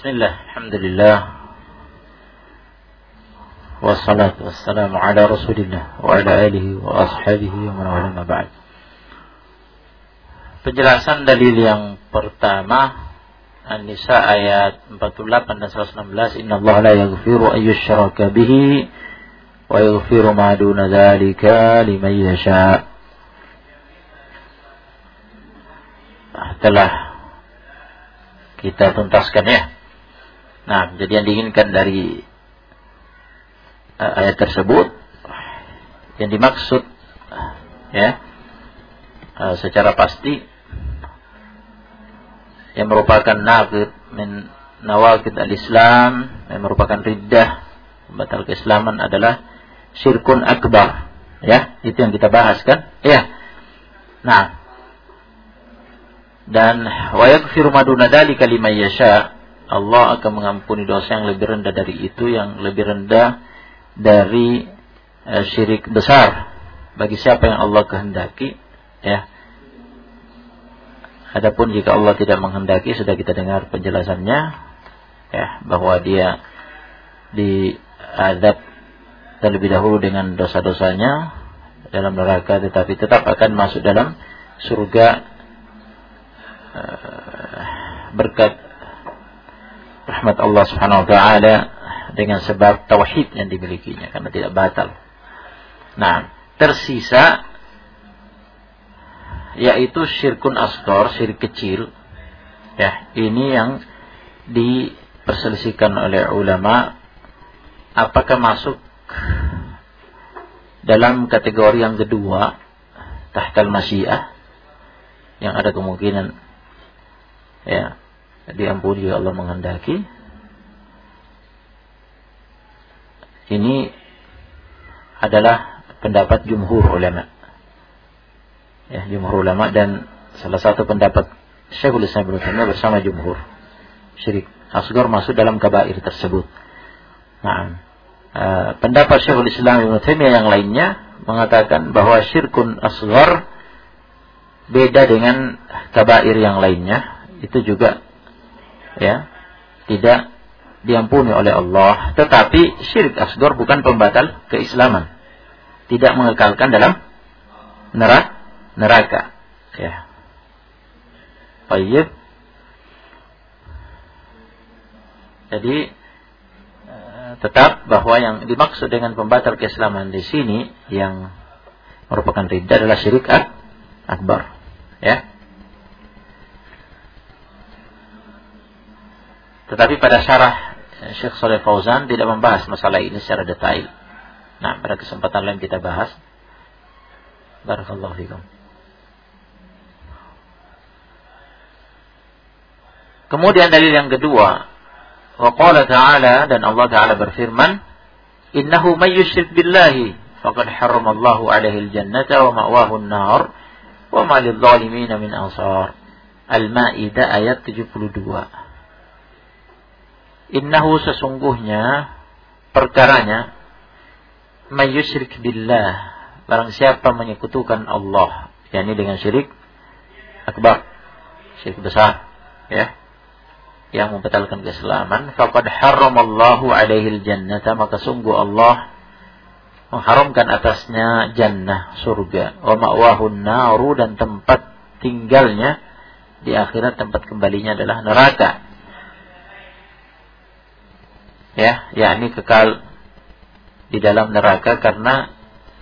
Bismillah, alhamdulillah, wassalatu wassalamu ala rasulillah wa ala alihi wa ashabihi wa man wala ma ba'd. Penjelasan dalil yang pertama, An-Nisa ayat 48 dan 116, Innallaha la yaghfiru an yushraka bihi wa yaghfiru ma duna dzalika liman yasha. Telah kita tuntaskan ya. Nah, jadi yang diinginkan dari ayat tersebut, yang dimaksud ya secara pasti yang merupakan naqid min nawaqid al-Islam, yang merupakan riddah, membatal keislaman adalah syirkun akbar. Ya, itu yang kita bahas kan? Ya. Nah, dan wa yaghfiru ma duna dzalika liman yasha. Allah akan mengampuni dosa yang lebih rendah dari itu, yang lebih rendah dari syirik besar bagi siapa yang Allah kehendaki ya. Adapun jika Allah tidak menghendaki, sudah kita dengar penjelasannya ya, bahwa dia diazab terlebih dahulu dengan dosa-dosanya dalam neraka, tetapi tetap akan masuk dalam surga berkat rahmat Allah Subhanahu wa taala dengan sebab tauhid yang dimilikinya, karena tidak batal. Nah, tersisa yaitu syirkun asghar, syirik kecil. Ya, ini yang diperselisihkan oleh ulama apakah masuk dalam kategori yang kedua, tahtal masyiah, yang ada kemungkinan ya diampuni jika Allah menghendaki. Ini adalah pendapat jumhur ulama. Ya, jumhur ulama, dan salah satu pendapat Syekhul Islam Ibnu Taimiyah bersama jumhur. Syirik asghar masuk dalam kabair tersebut. Nah, pendapat Syekhul Islam Ibnu Taimiyah yang lainnya mengatakan bahwa syirkun asghar beda dengan kabair yang lainnya, itu juga ya tidak diampuni oleh Allah. Tetapi syirik asghar bukan pembatal keislaman, tidak mengekalkan dalam neraka ya. Baik. Jadi tetap bahwa yang dimaksud dengan pembatal keislaman di sini yang merupakan riddah adalah syirik akbar ya. Tetapi pada syarah Syekh Shalih Fauzan tidak membahas masalah ini secara detail. Nah, pada kesempatan lain kita bahas. Barakallahu fikum. Kemudian dalil yang kedua, wa qala ta'ala, dan Allah Ta'ala berfirman, innahu may yusyrik billahi faqad harramallahu 'alaihi al-jannata wa ma'wahu an-nar wa ma lidh-dhalimin min ansar. Al-Maidah ayat 72. Innahu, sesungguhnya, perkaranya, may yusyrik billah, barang siapa menyekutukan Allah, yakni dengan syirik akbar, syirik besar ya, yang membatalkan keislaman, faqad harramallahu 'alaihi al-jannata, maka sungguh Allah mengharamkan atasnya jannah, surga, wa ma'wahu an-naru, dan tempat tinggalnya di akhirat, tempat kembalinya adalah neraka. Ya, yakni kekal di dalam neraka karena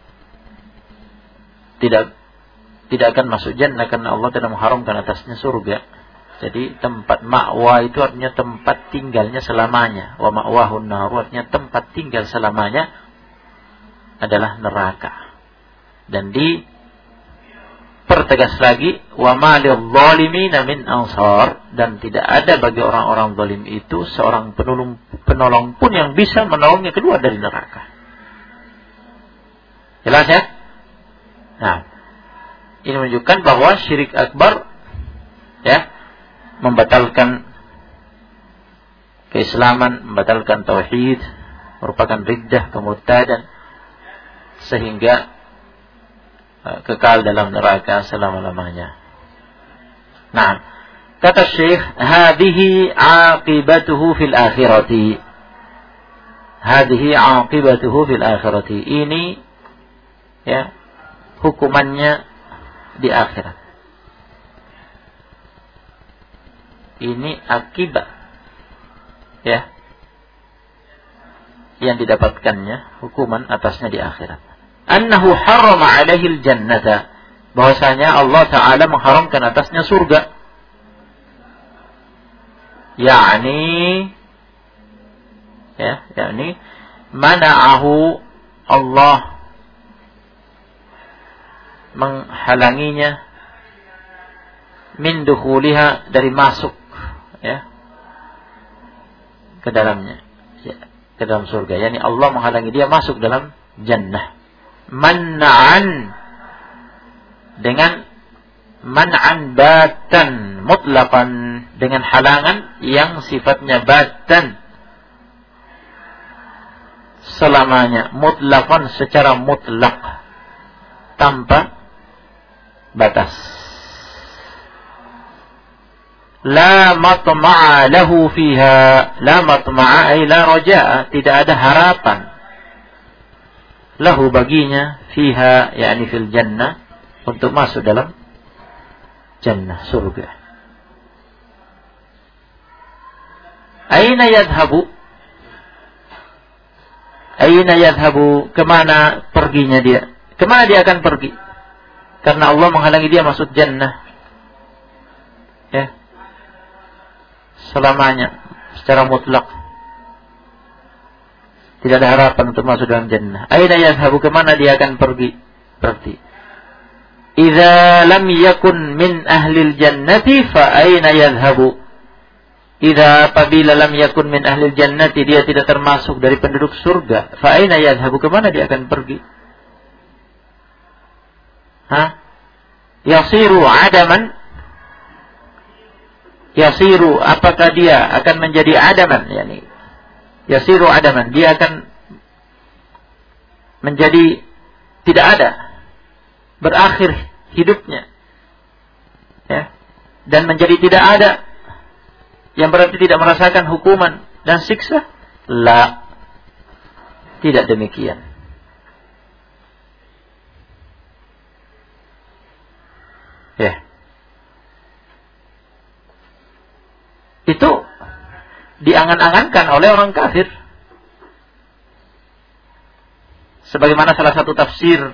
tidak akan masuk jannah karena Allah tidak mengharamkan atasnya surga. Jadi tempat ma'wa itu artinya tempat tinggalnya selamanya. Wa ma'wahun naru artinya tempat tinggal selamanya adalah neraka. Dan dipertegas lagi, wa ma lidh-dhalimin min ansar, dan tidak ada bagi orang-orang zalim itu seorang penolong pun yang bisa menolongnya keluar dari neraka. Jelas ya? Nah, ini menunjukkan bahwa syirik akbar ya membatalkan keislaman, membatalkan tauhid, merupakan riddah, kemurtadan, sehingga kekal dalam neraka selama-lamanya. Nah, Kata Syekh, hadhihi aqibatuhu fil akhirati. Hadhihi aqibatuhu fil akhirati. Ini ya hukumannya di akhirat. Ini akibat ya yang didapatkannya, hukuman atasnya di akhirat. Annahu harrama alaihil jannata, bahwasanya Allah Ta'ala mengharamkan atasnya surga. yakni mana'ahu, Allah menghalanginya, min dukhuliha, dari masuk ya ke dalamnya, ya, ke dalam surga. Yani Allah menghalangi dia masuk dalam jannah. Man'an, dengan man'an batan mutlaqan, dengan halangan yang sifatnya batan, selamanya, mutlaqan, secara mutlak, tanpa batas. La matma'a lahu fiha, la matma'a ay la raja'a, tidak ada harapan lahu baginya, fiha yakni fil jannah, untuk masuk dalam jannah, surga. Aina yadhabu, aina yadhabu, kemana perginya dia? Kemana dia akan pergi? Karena Allah menghalangi dia masuk jannah ya selamanya, secara mutlak, tidak ada harapan untuk masuk dalam jannah. Aina yadhabu, kemana dia akan pergi? Berarti idza lam yakun min ahlil jannati fa aina yadhhabu. Idza, apabila lam yakun min ahlil jannati, dia tidak termasuk dari penduduk surga, fa aina yadhhabu, kemana dia akan pergi? Yasiru adaman, yasiru, apakah dia akan menjadi adaman? Yani yasiru adaman, dia akan menjadi tidak ada, berakhir hidupnya ya, dan menjadi tidak ada, yang berarti tidak merasakan hukuman dan siksa. La, tidak demikian. Ya, itu diangan-angankan oleh orang kafir, sebagaimana salah satu tafsir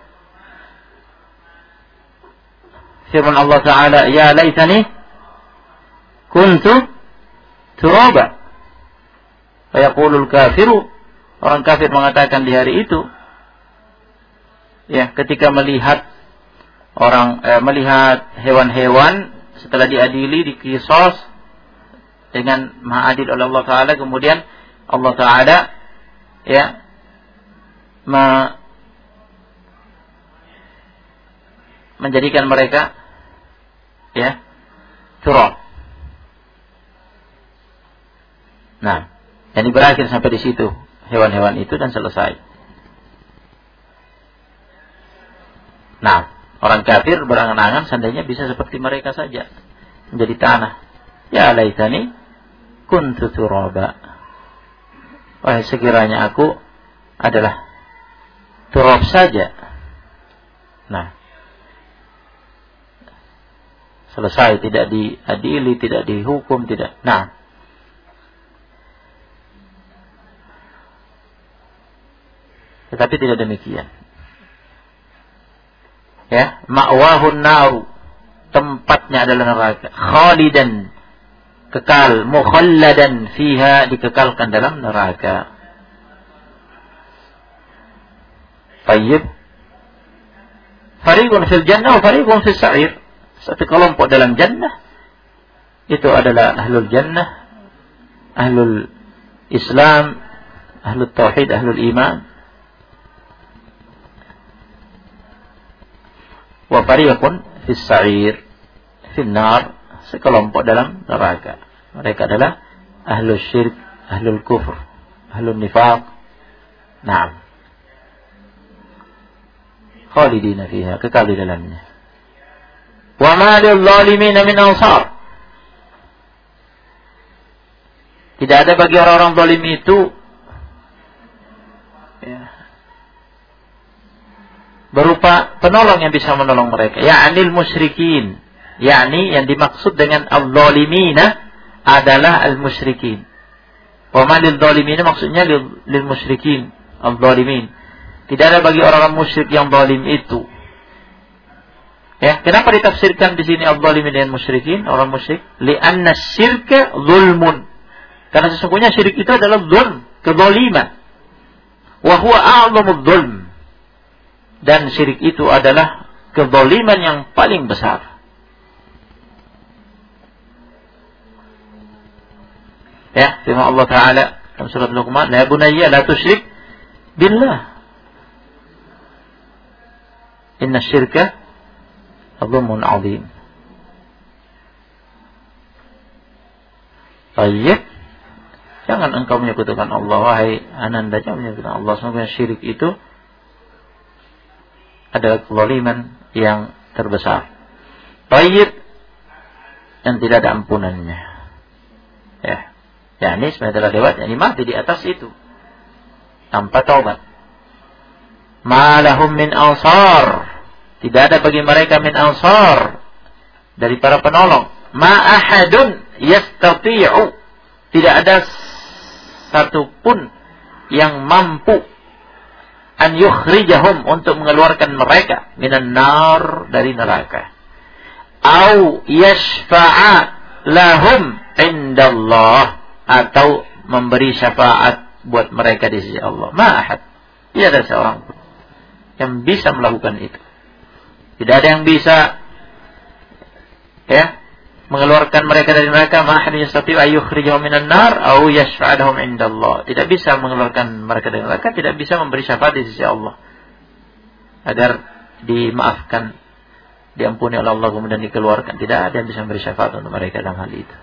firman Allah Ta'ala, ya laitani kuntu turaba. Fa yaqulul kafiru, orang kafir mengatakan di hari itu ya, ketika melihat melihat hewan-hewan setelah diadili, dikisos dengan maha adil oleh Allah Ta'ala, kemudian Allah Ta'ala ya menjadikan mereka ya turab. Nah, jadi berakhir sampai di situ hewan-hewan itu dan selesai. Nah, orang kafir berangan-angan seandainya bisa seperti mereka saja, menjadi tanah. Ya laitani kuntu turaba. Wah, sekiranya aku adalah turab saja. Nah, selesai, tidak diadili, tidak dihukum, tidak. Nah, tetapi tidak demikian. Ya, ma'wahun naru, tempatnya adalah neraka. Khalidan, kekal, mukhalladan fiha, dikekalkan dalam neraka. Tayyib. Fariqun fil jannah wa fariqun fis sa'ir. Satu kelompok dalam jannah itu adalah ahlul jannah, ahlul Islam, ahlul tauhid, ahlul iman. Wa fariqun fis sa'ir, fil nar, sekelompok dalam neraka. Mereka adalah ahlul syirk, ahlul kufr, ahlul nifaq. Naam. Khalidina fiha, kekal di dalamnya. Wa ma lil zalimin min ansar, Tidak ada bagi orang-orang zalim itu berupa penolong yang bisa menolong mereka. Ya'nil musyrikin. Yakni yang dimaksud dengan al-zalimina adalah al-musyrikin. Wa ma lil-zalimina maksudnya lil musyrikin, al-zalimin. Tidak ada bagi orang-orang musyrik yang zalim itu. Ya, kenapa ditafsirkan di sini al-zalimin dengan musyrikin, orang musyrik? Li'anna syirka zulmun. Karena sesungguhnya syirik itu adalah zulm, kezaliman. Wa huwa a'zamudz zulm. Dan syirik itu adalah kezaliman yang paling besar. Ya, firman Allah Ta'ala dalam surat Luqman, "Ya bunayya la tusyrik billah. Inna syirka zulmun 'adzim." Baik. Jangan engkau menyekutukan Allah, wahai ananda, jangan menyekutukan Allah. Sesungguhnya syirik itu adalah kezaliman yang terbesar. Baik. Dan tidak ada ampunannya. Ya. Ini sebenarnya telah lewat, yakni mati di atas itu tanpa taubat. Ma lahum min ansar. Tidak ada bagi mereka min ansar, dari para penolong. Ma ahadun yastati'u. Tidak ada satupun yang mampu an yukhrijahum, untuk mengeluarkan mereka minan nar, dari neraka. Au yashfa'a lahum indallah, atau memberi syafaat buat mereka di sisi Allah. Ma'ahad. Tidak ada seorang pun yang bisa melakukan itu. Tidak ada yang bisa mengeluarkan mereka dari neraka. Ma'ahad yastati'u ayyukhrijahum minan nar au yashfa'ahum indallah. Tidak bisa mengeluarkan mereka dari neraka, tidak bisa memberi syafaat di sisi Allah agar dimaafkan, diampuni oleh Allah, kemudian dikeluarkan. Tidak ada yang bisa memberi syafaat untuk mereka dalam hal itu.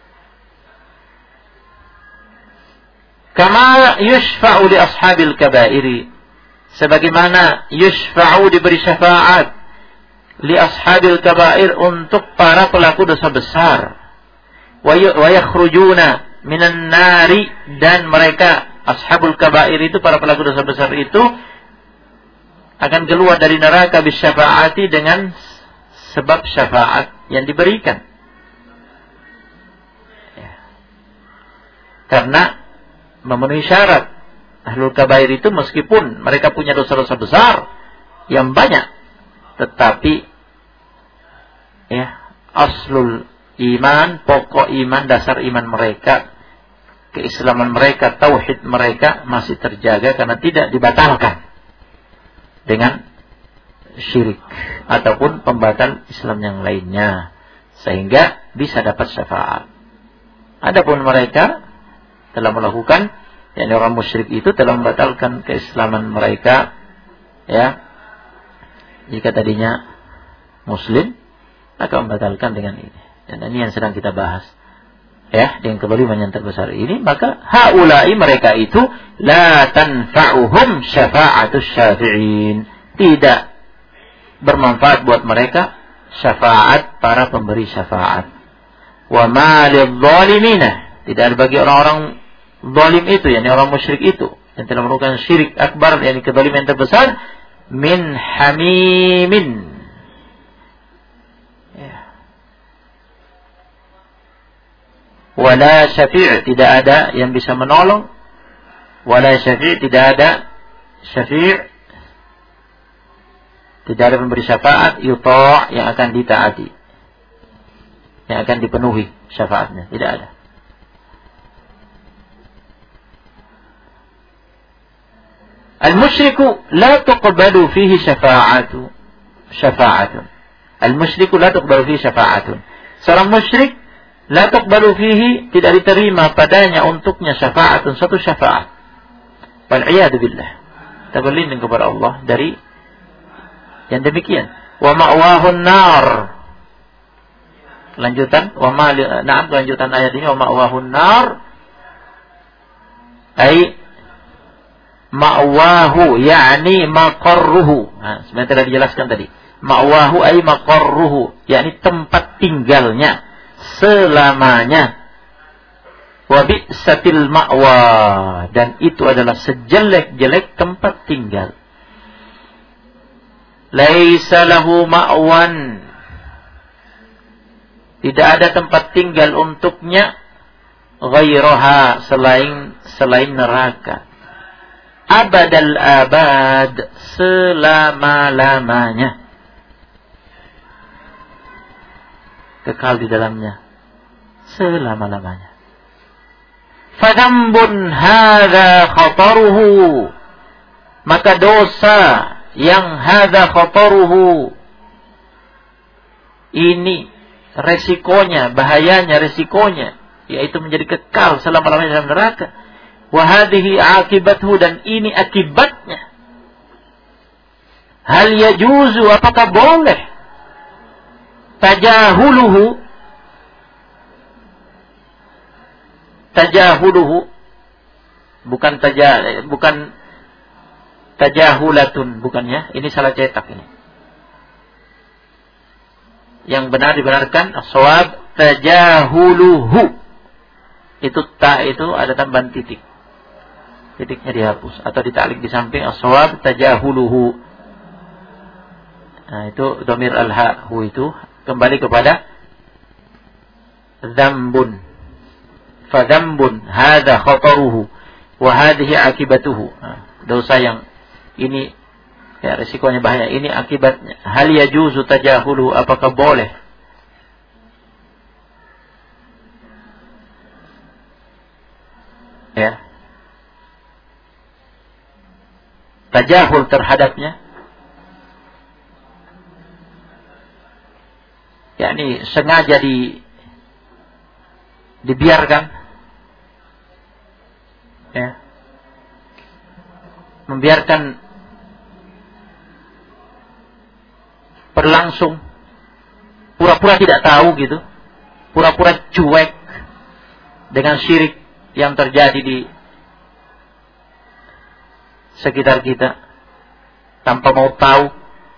Kama yushfa'u li ashabil kabairi, sebagaimana yushfa'u, diberi syafaat, li ashabil kabair, untuk para pelaku dosa besar. Wa yakhrujuna minan nari, dan mereka ashabul kabair itu, para pelaku dosa besar itu akan keluar dari neraka bisyafaati, dengan sebab syafaat yang diberikan. Karena memenuhi syarat. Ahlul kabair itu meskipun mereka punya dosa-dosa besar yang banyak, tetapi aslul iman, pokok iman, dasar iman mereka, keislaman mereka, tauhid mereka masih terjaga karena tidak dibatalkan dengan syirik ataupun pembatal Islam yang lainnya, sehingga bisa dapat syafaat. Adapun mereka telah melakukan, yakni orang musyrik itu telah membatalkan keislaman mereka, jika tadinya muslim, maka membatalkan dengan ini. Dan ini yang sedang kita bahas, dengan kezaliman yang terbesar ini. Maka haula'i, mereka itu, la tanfa'uhum syafa'atus syafi'in, tidak bermanfaat buat mereka syafaat para pemberi syafaat. Wa ma lidh-dhalimina, tidak ada bagi orang-orang zalim itu, yakni orang musyrik itu yang telah melakukan syirik akbar, yakni kezaliman terbesar, min hamimin, wala syafi', tidak ada yang bisa menolong, wala syafi', tidak ada syafi', tidak ada pemberi syafaat, yuta', yang akan ditaati, yang akan dipenuhi syafaatnya, tidak ada. Al-musyriku la tuqbalu fihi syafa'atun. Al-musyriku la tuqbalu fihi syafa'atun. Seorang musyrik, la tuqbalu fihi, tidak diterima padanya untuknya syafa'atun, satu syafaat. Wal'iyadu billah. Kita berlindung kepada Allah dari yang demikian. Wa ma'wahun nar. Lanjutan lanjutan ayat ini, wa ma'wahun nar, ay ma'wahu, yakni maqarruhu. Sebenarnya telah dijelaskan tadi. Ma'wahu ay maqarruhu, yakni tempat tinggalnya selamanya. wa bi'satil ma'wa, dan itu adalah sejelek-jelek tempat tinggal. Laisa lahu ma'wan, tidak ada tempat tinggal untuknya ghairaha, selain neraka. Abadal abad, selama-lamanya kekal di dalamnya selama-lamanya. Fadambun hadza khataruhu, maka dosa yang hadza khataruhu, ini resikonya, bahayanya, resikonya, yaitu menjadi kekal selama-lamanya dalam neraka. Wa hadhihi akibathu, dan ini akibatnya. Hal yajuzu, apakah boleh tajahuluhu, bukan tajahulatun, bukannya, ini salah cetak ini. Yang benar dibenarkan as-shawab tajahuluhu. Itu ta itu ada tambahan titik. Titiknya dihapus atau ditalik di samping as-shawab tajahuluhu. Nah, itu dhamir al-ha, hu itu kembali kepada dzambun. Fa dzambun hadza khataruhu wa hadhihi akibatuhu. Nah, dosa yang ini ya risikonya bahaya, ini akibatnya. Hal yajuzu tajahulu, apakah boleh ya tajahul terhadapnya, yakni sengaja dibiarkan, ya, membiarkan berlangsung, pura-pura tidak tahu gitu, pura-pura cuek dengan syirik yang terjadi di sekitar kita tanpa mau tahu.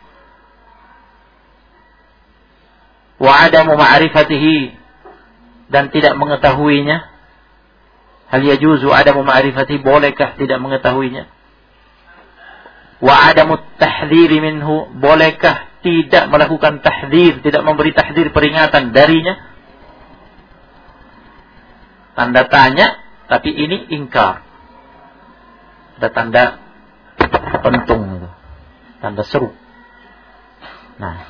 Wa adamu ma'rifatihi, dan tidak mengetahuinya. Hal yajuzu adamu ma'rifatihi, bolehkah tidak mengetahuinya? Wa adamu tahdhiri minhu, bolehkah tidak melakukan tahdhir, tidak memberi tahdhir, peringatan darinya? Tanda tanya, tapi ini ingkar. Ada tanda pentung, tanda seru. Nah,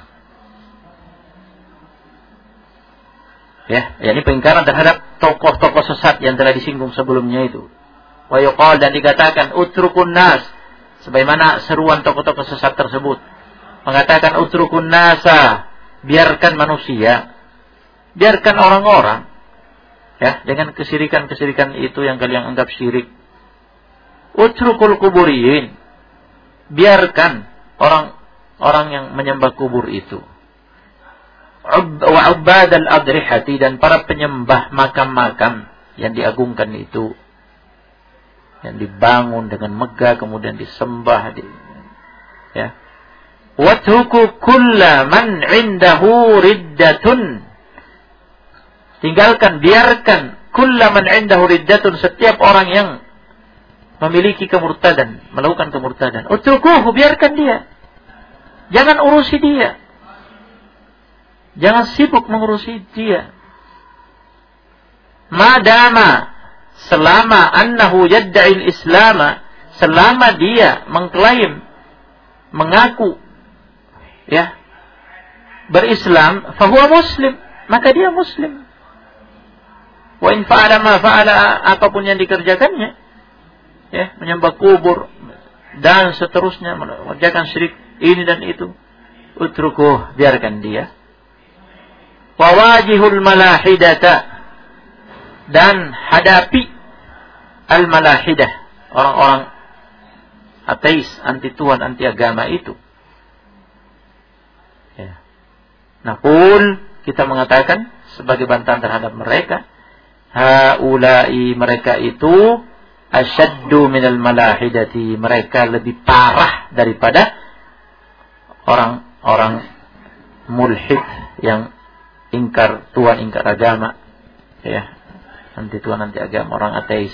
ya, ini pengingkaran terhadap tokoh-tokoh sesat yang telah disinggung sebelumnya itu. Wa yuqal, dan dikatakan utrukun nas, sebagaimana seruan tokoh-tokoh sesat tersebut. Mengatakan utrukun nasa, biarkan manusia, biarkan orang-orang, ya, dengan kesirikan-kesirikan itu yang kalian anggap syirik. Utrukul kuburiyin, biarkan orang-orang yang menyembah kubur itu. Wa ubad al-adrihati, dan para penyembah makam-makam yang diagungkan itu, yang dibangun dengan megah kemudian disembah, ya. Watruku kulla man indahu riddatun, tinggalkan, biarkan kulla man indahu riddatun, setiap orang yang memiliki kemurtadan, melakukan kemurtadan. Utrukuhu, biarkan dia, jangan urusi dia, jangan sibuk mengurusi dia. Madama, selama annahu yadda'il islama, selama dia mengklaim, mengaku, ya, berislam, fahuwa muslim, maka dia muslim. Wa in fa'ala ma fa'ala, apapun yang dikerjakannya, ya, menyembah kubur dan seterusnya, mengerjakan syirik ini dan itu, utrukuh, biarkan dia. Wawajihul malahidata, dan hadapi al-malahidah, orang-orang ateis, anti Tuhan, anti agama itu. Ya. Naqul, kita mengatakan sebagai bantahan terhadap mereka, haulai, mereka itu asyaddu minal malahidati, mereka lebih parah daripada orang-orang mulhid yang ingkar Tuhan, ingkar agama, ya, nanti tua, nanti agama, orang ateis.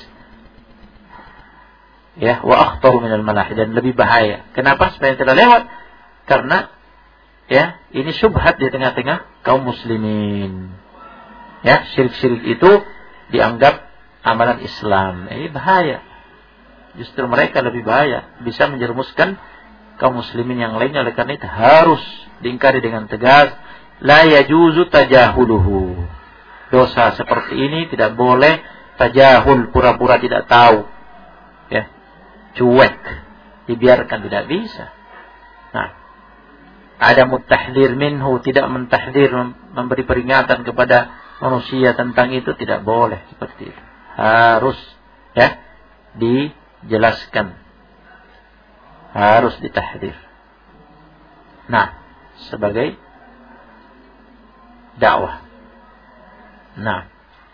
Ya, wa akhtaru minal malahi, dan lebih bahaya. Kenapa? Supaya tidak lewat. Karena ya, ini syubhat di tengah-tengah kaum muslimin. Ya, syirik-syirik itu dianggap amalan Islam. Ini bahaya. Justru mereka lebih bahaya, bisa menjerumuskan kaum muslimin yang lainnya. Oleh karena itu harus diingkari dengan tegas. La yajuzu tajahuluhu. Dosa seperti ini tidak boleh tajahul, pura-pura tidak tahu. Ya, cuek, dibiarkan, tidak bisa. Nah, ada mutahdir minhu, tidak mentahdir, memberi peringatan kepada manusia tentang itu, tidak boleh seperti itu. Harus ya dijelaskan, harus ditahdir. Nah, sebagai dakwah. Nah,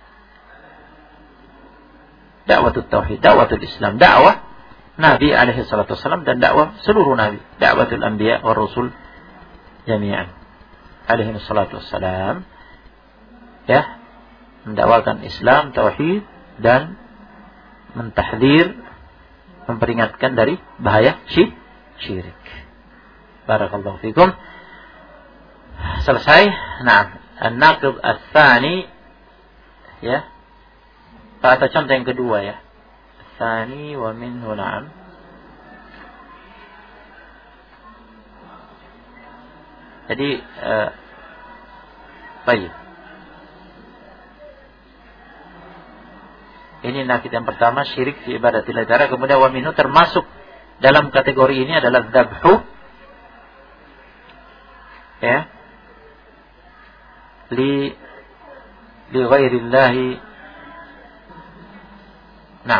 dakwatul tauhid, dakwatul Islam, dakwah Nabi alaihi salatu wasallam dan dakwah seluruh nabi, dakwatul anbiya wa rasul jami'an alaihi salatu wassalam, ya, mendakwakan Islam, tauhid, dan mentahdir, memperingatkan dari bahaya syirik. Barakallahu fikum. Selesai. Nah, an-naqid ats-tsani, ya, atau contoh yang kedua, ya, ats-tsani wa minhu, na'am. Jadi baik. Ini nakid yang pertama, syirik fi ibadatillah ta'ala. Kemudian wa minhu, termasuk dalam kategori ini adalah dzabhu, ya, li ghairillahi. Nah,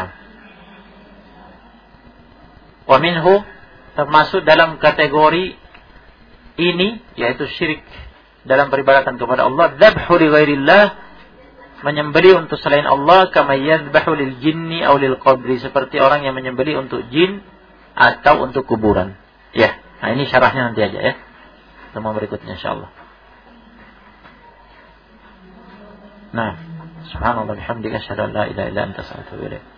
wa minhu, termasuk dalam kategori ini, yaitu syirik dalam peribadatan kepada Allah, dzabhu li ghairillah, menyembelih untuk selain Allah, kama yadzbahu lil jinni aw lil qabri, seperti orang yang menyembelih untuk jin atau untuk kuburan. Ya, nah ini syarahnya nanti aja, ya. Teman berikutnya insyaallah. Nah, subhanallah bihamdika asyhadu an la ilaha illa anta astaghfiruka wa atubu ilaik.